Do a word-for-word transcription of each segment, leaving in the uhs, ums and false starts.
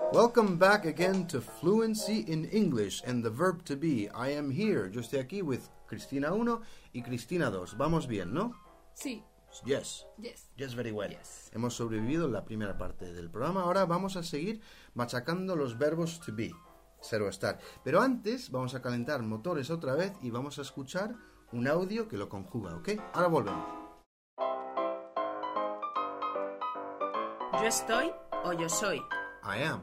Welcome back again to Fluency in English and the verb to be. I am here. Yo estoy aquí with Cristina uno y Cristina dos. Vamos bien, ¿no? Sí. Yes. Yes. Yes, very well. Yes. Hemos sobrevivido en la primera parte del programa. Ahora vamos a seguir machacando los verbos to be, ser o estar. Pero antes vamos a calentar motores otra vez y vamos a escuchar un audio que lo conjuga, ¿ok? Ahora volvemos. Yo estoy o yo soy. I am.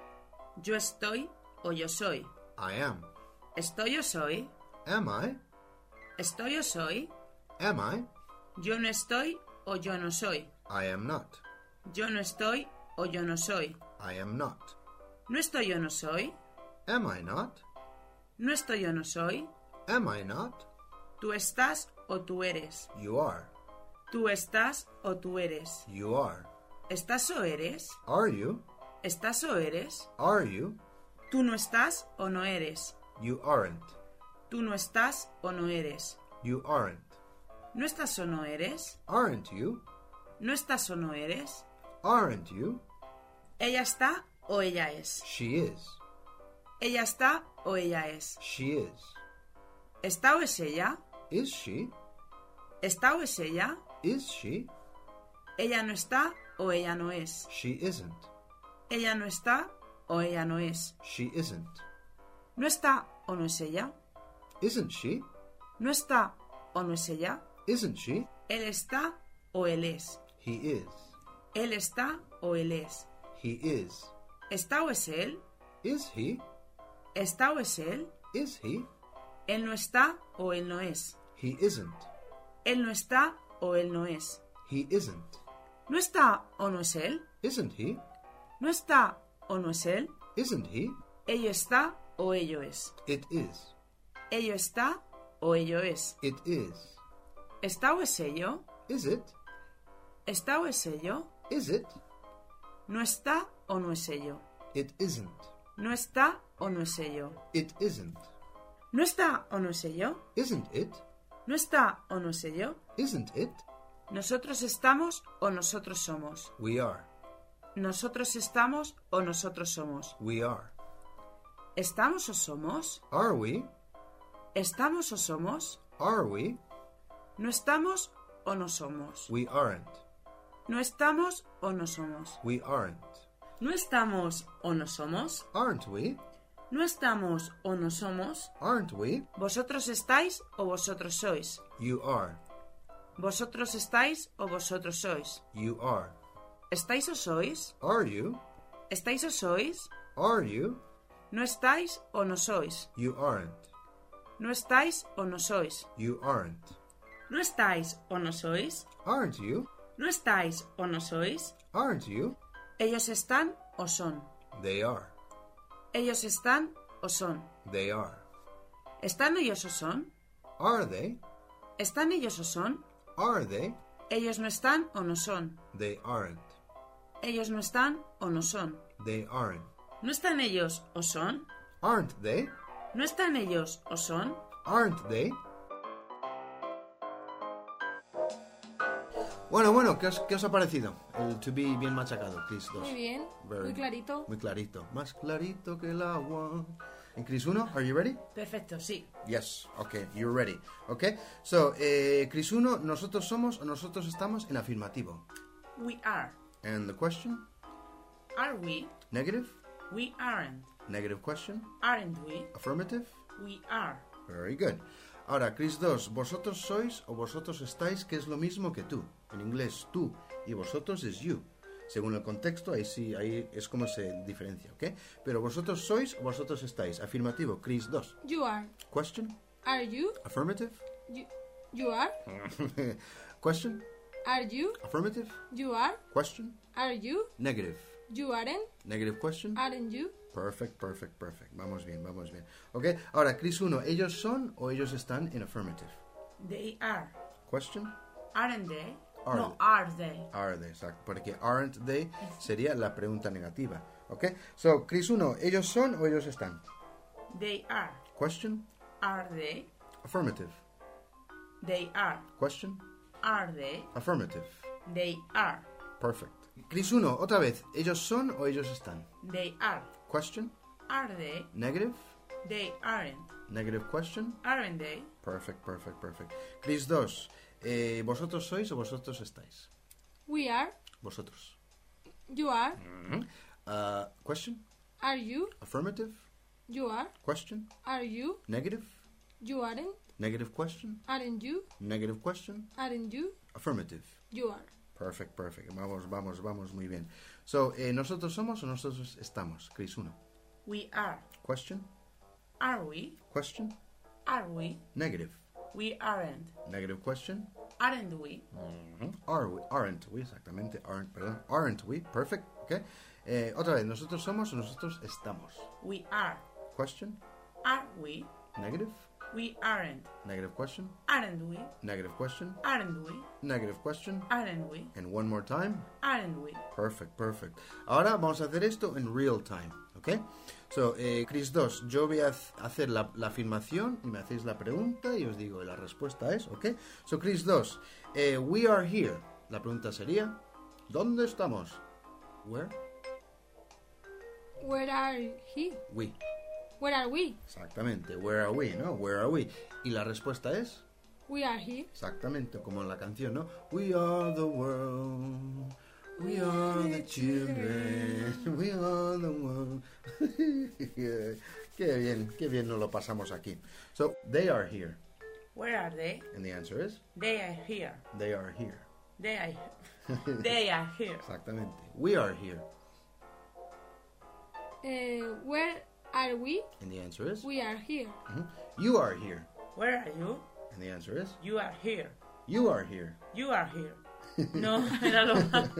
Yo estoy o yo soy. I am. Estoy o soy. Am I? Estoy o soy. Am I? Yo no estoy o yo no soy. I am not. Yo no estoy o yo no soy. I am not. No estoy o no soy. Am I not? No estoy o no soy. Am I not? Tú estás o tú eres. You are. Tú estás o tú eres. You are. ¿Estás o eres? Are you? ¿Estás o eres? Are you? Tú no estás o no eres. You aren't. Tú no estás o no eres. You aren't. ¿No estás o no eres? Aren't you? ¿No estás o no eres? Aren't you? Ella está o ella es. She is. Ella está o ella es. She is. ¿Está o es ella? Is she? ¿Está o es ella? Is she? Ella no está o ella no es. She isn't. Ella no está o ella no es. She isn't. ¿No está o no es ella? Isn't she? ¿No está o no es ella? Isn't she? Él está o él es. He is. Él está o él es. He is. ¿Está o es él? Is he? ¿Está o es él? Is he? Él no está o él no es. He isn't. Él no está o él no es. He isn't. ¿No está o no es él? Isn't he? ¿No está o no es él? Isn't he? Ello está o ello es. It is. Ello está o ello es. It is. ¿Está o es ello? Is it? ¿Está o es ello? Is it? ¿No está o no es ello? It isn't. ¿No está o no es ello? It isn't. ¿No está o no es ello? Isn't it? ¿No está o no es ello? Isn't it? ¿Nosotros estamos o nosotros somos? We are. ¿Nosotros estamos o nosotros somos? We are. ¿Estamos o somos? Are we? ¿Estamos o somos? Are we? ¿No estamos o no somos? We aren't. ¿No estamos o no somos? We aren't. ¿No estamos o no somos? Aren't we? ¿No estamos o no somos? Aren't we? ¿Vosotros estáis o vosotros sois? You are. ¿Vosotros estáis o vosotros sois? You are. ¿Estáis o sois? Are you? ¿Estáis o sois? Are you? ¿No estáis o no sois? You aren't. ¿No estáis o no sois? You aren't. ¿No estáis o no sois? Aren't you? ¿No estáis o no sois? Aren't you? ¿Ellos están o son? They are. ¿Ellos están o son? They are. ¿Están ellos o son? Are they? ¿Están ellos o son? Are they? ¿Ellos no están o no son? They aren't. ¿Ellos no están o no son? They aren't. ¿No están ellos o son? Aren't they? ¿No están ellos o son? Aren't they? Bueno, bueno, ¿qué os, qué os ha parecido? El to be bien machacado, Chris dos. Muy bien, Very- muy clarito. Muy clarito. Más clarito que el agua. En Chris uno, are you ready? Perfecto, sí. Yes, okay, you're ready. Okay, so, eh, Chris uno, nosotros somos o nosotros estamos en afirmativo. We are. And the question? Are we? Negative? We aren't. Negative question? Aren't we? Affirmative? We are. Very good. Ahora, Chris dos, vosotros sois o vosotros estáis, que es lo mismo que tú. En inglés, tú y vosotros es you. Según el contexto, ahí sí, ahí es como se diferencia, ¿ok? Pero vosotros sois o vosotros estáis. Afirmativo, Chris dos. You are. Question? Are you? Affirmative? You, you are. Question? Are you? Affirmative? You are. Question? Are you? Negative. You aren't. Negative question? Aren't you? Perfect, perfect, perfect. Vamos bien, vamos bien. ¿Ok? Ahora, Chris uno, ¿ellos son o ellos están en affirmative? They are. Question? Aren't they? Are no, they? are they? Are they, exacto. Porque aren't they sería la pregunta negativa. ¿Ok? So, Chris uno, ¿ellos son o ellos están? They are. Question? Are they? Affirmative. They are. Question? Are they? Affirmative. They are. Perfect. Chris uno, otra vez. ¿Ellos son o ellos están? They are. Question. Are they? Negative. They aren't. Negative question. Aren't they? Perfect, perfect, perfect. Chris dos, eh, ¿vosotros sois o vosotros estáis? We are. Vosotros. You are. Uh, question. Are you? Affirmative. You are. Question. Are you? Negative. You aren't. Negative question. Aren't you? Negative question. Aren't you? Affirmative. You are. Perfect, perfect. Vamos, vamos, vamos, muy bien. So, eh, ¿nosotros somos o nosotros estamos? Chris uno. We are. Question. Are we? Question. Are we? Negative. We aren't. Negative question. Aren't we? Are we? Aren't we? Exactamente. Aren't, perdón. Aren't we? Perfect. Okay. Eh, otra vez, ¿nosotros somos o nosotros estamos? We are. Question. Are we? Negative. We aren't. Negative question. Aren't we? Negative question. Aren't we? Negative question. Aren't we? And one more time. Aren't we? Perfect, perfect. Ahora vamos a hacer esto en real time, ¿ok? So, eh, Chris dos, yo voy a hacer la, la afirmación y me hacéis la pregunta y os digo, la respuesta es, ¿ok? So, Chris dos, eh, we are here. La pregunta sería, ¿dónde estamos? Where? Where are he? We. Where are we? Exactamente, where are we, ¿no? Where are we? Y la respuesta es, We are here. exactamente, como en la canción, ¿no? We are the world. We are the children. We are the world. Qué bien, qué bien nos lo pasamos aquí. So, they are here. Where are they? And the answer is, They are here. they are here. They are. They are here. Exactamente. We are here. Uh, where are we? And the answer is, We are here. Mhm. You are here. Where are you? And the answer is, You are here. you are here. You are here. No, era lo más.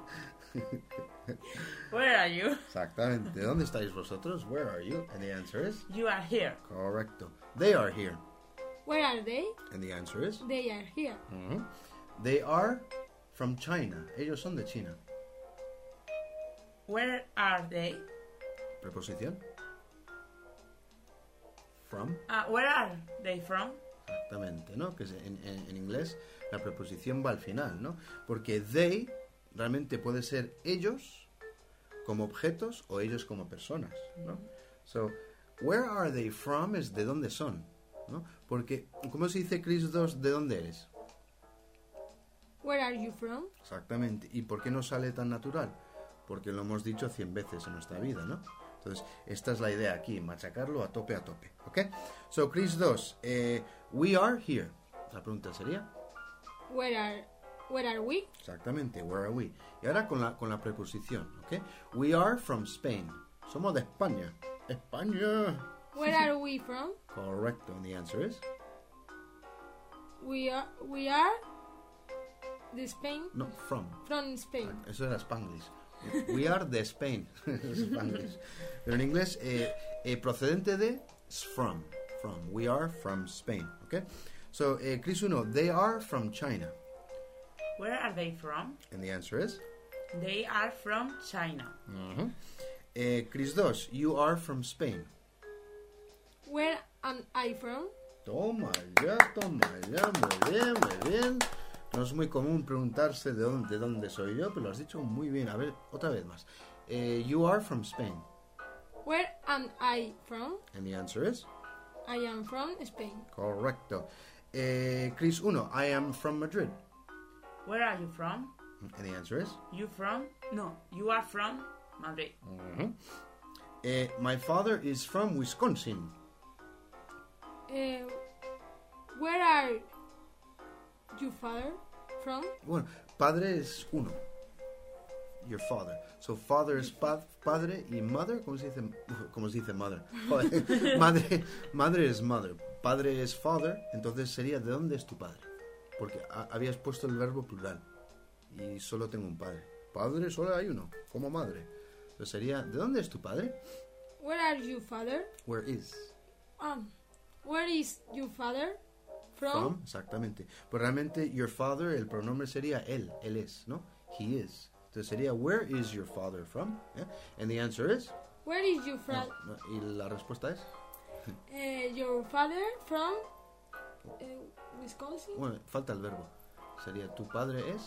Where are you? Exactamente. ¿Dónde estáis vosotros? Where are you? And the answer is, You are here. correcto. They are here. Where are they? And the answer is, They are here. mhm. They are from China. Ellos son de China. Where are they? Preposición. From. Uh, where are they from? Exactamente, ¿no? Que es en, en- en inglés la preposición va al final, ¿no? Porque they realmente puede ser ellos como objetos o ellos como personas, ¿no? So, where are they from es de dónde son, ¿no? Porque, ¿cómo se dice Chris dos de dónde eres? Where are you from? Exactamente. ¿Y por qué no sale tan natural? Porque lo hemos dicho cien veces en nuestra vida, ¿no? Entonces, esta es la idea aquí, machacarlo a tope a tope, ¿ok? So, Chris dos, eh, we are here. La pregunta sería, Where are Where are we? exactamente, where are we? Y ahora con la, con la preposición, ¿ok? We are from Spain. Somos de España. España. Where are we from? Correcto, and the answer is, We are We are the Spain no, from. from Spain. Eso era Spanglish. We are de Spain. Spanglish. Pero en inglés, eh, eh, procedente de es from. From. We are from Spain. Okay? So, eh, Chris uno, they are from China. Where are they from? And the answer is? They are from China. Mhm. eh, Chris dos, you are from Spain. Where am I from? Toma ya, toma ya. Muy bien, muy bien. No es muy común preguntarse de dónde, de dónde soy yo, pero lo has dicho muy bien. A ver, otra vez más. Eh, you are from Spain. Where am I from? And the answer is? I am from Spain. Correcto. Eh, Chris uno, I am from Madrid. Where are you from? And the answer is? You from? No, you are from Madrid. Mhm. Eh, my father is from Wisconsin. Uh, where are you father from? Bueno, padre es uno. Your father. So father es pa- padre y mother, ¿cómo se dice? ¿Cómo se dice mother? Joder. madre, madre es mother. Padre es father, entonces sería ¿de dónde es tu padre? Porque ha- habías puesto el verbo plural y solo tengo un padre. Padre solo hay uno, como madre. Entonces sería ¿de dónde es tu padre? Where are you father? Where is? Um, where is your father from? From, exactamente. Pues realmente your father, el pronombre sería él, él es, ¿no? He is. Entonces sería where is your father from? ¿Eh? And the answer is? Where is your fra- No, no, y la respuesta es? uh, your father from uh, Wisconsin? Bueno, falta el verbo. Sería tu padre es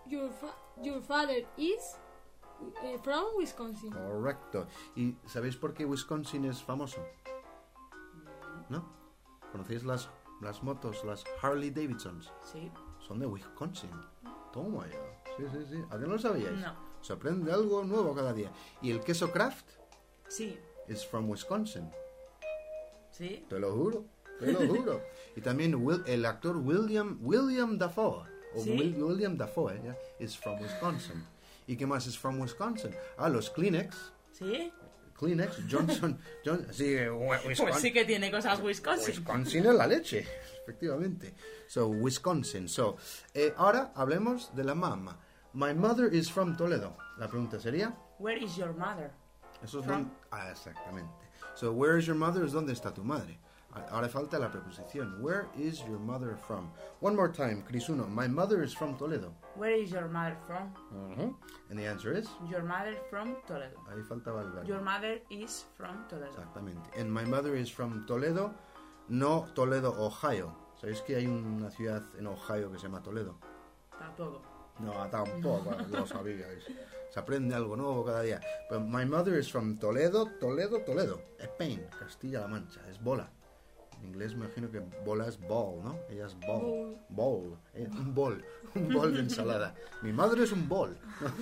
your fa- your father is uh, from Wisconsin. Correcto. ¿Y sabéis por qué Wisconsin es famoso? ¿No? ¿Conocéis las, las motos, las Harley Davidsons? Sí. Son de Wisconsin. Toma ya. Sí, sí, sí. ¿A qué no lo sabíais? No. Se aprende algo nuevo cada día. ¿Y el queso Kraft? Sí. Es from Wisconsin. Sí. Te lo juro, te lo juro. Y también Will, el actor William William Dafoe, o ¿Sí? Will, William Dafoe, ¿ya? Es from Wisconsin. ¿Y qué más es from Wisconsin? Ah, los Kleenex. ¿Sí? Kleenex, Johnson, John, sí, Wisconsin. Pues sí que tiene cosas Wisconsin. Wisconsin es la leche, efectivamente. So, Wisconsin. So, eh, ahora hablemos de la mamá. My mother is from Toledo. La pregunta sería... Where is your mother? Eso es From. don- Ah, exactamente. So, where is your mother es dónde está tu madre. A- Ahora falta la preposición. Where is your mother from? One more time, Chris uno. My mother is from Toledo. Where is your mother from? Uh-huh. And the answer is... Your mother from Toledo. Ahí faltaba el verbo. Your mother is from Toledo. Exactamente. And my mother is from Toledo, no Toledo, Ohio. ¿Sabéis que hay una ciudad en Ohio que se llama Toledo? Está todo. No, tampoco, lo sabíais. Se aprende algo nuevo cada día. But my mother is from Toledo, Toledo, Toledo. Spain, Castilla-La Mancha. Es bola. En inglés me imagino que bola es ball, ¿no? Ella es ball. Bowl. Eh, un bol. Un bol de ensalada. Mi madre es un bol.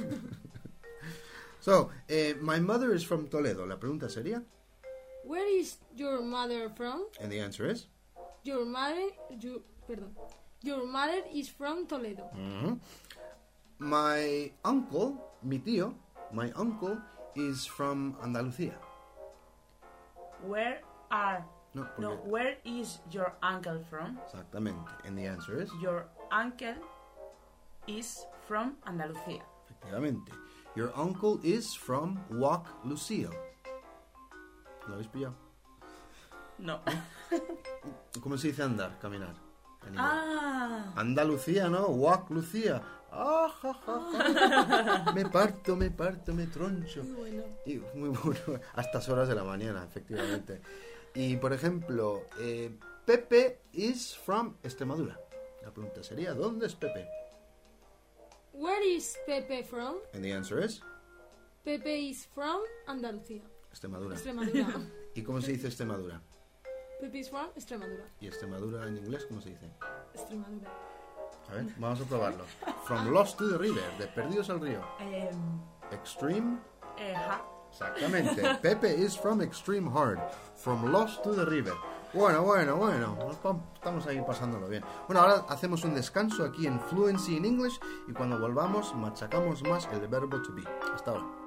So, eh, my mother is from Toledo. La pregunta sería... Where is your mother from? And the answer is... Your mother, you, perdón. Your mother is from Toledo. Mhm. My uncle, mi tío, my uncle is from Andalucía. Where are... No, porque... No, where is your uncle from? Exactamente. And the answer is... Your uncle is from Andalucía. Efectivamente. Your uncle is from Wac Lucio. ¿Lo habéis pillado? No. ¿Cómo se dice andar, caminar? En inglés. Ah. Andalucía, ¿no? Wac Lucía. Ah, ja, ja, ja. Me parto, me parto, me troncho. Muy bueno. Y muy bueno, a estas horas de la mañana, efectivamente. Y, por ejemplo, eh, Pepe is from Extremadura. La pregunta sería, ¿dónde es Pepe? Where is Pepe from? And the answer is Pepe is from Andalucía. Extremadura. Extremadura. ¿Y cómo se dice Extremadura? Pepe is from Extremadura. ¿Y Extremadura en inglés cómo se dice? Extremadura. A ver, vamos a probarlo. From Lost to the River, de Perdidos al Río. Em, Extreme, eh, ja. exactamente. Pepe is from Extreme Hard. From Lost to the River. Bueno, bueno, bueno. Nos pa- Estamos ahí pasándolo bien. Bueno, ahora hacemos un descanso aquí en Fluency in English y cuando volvamos machacamos más el verbo to be. Hasta ahora.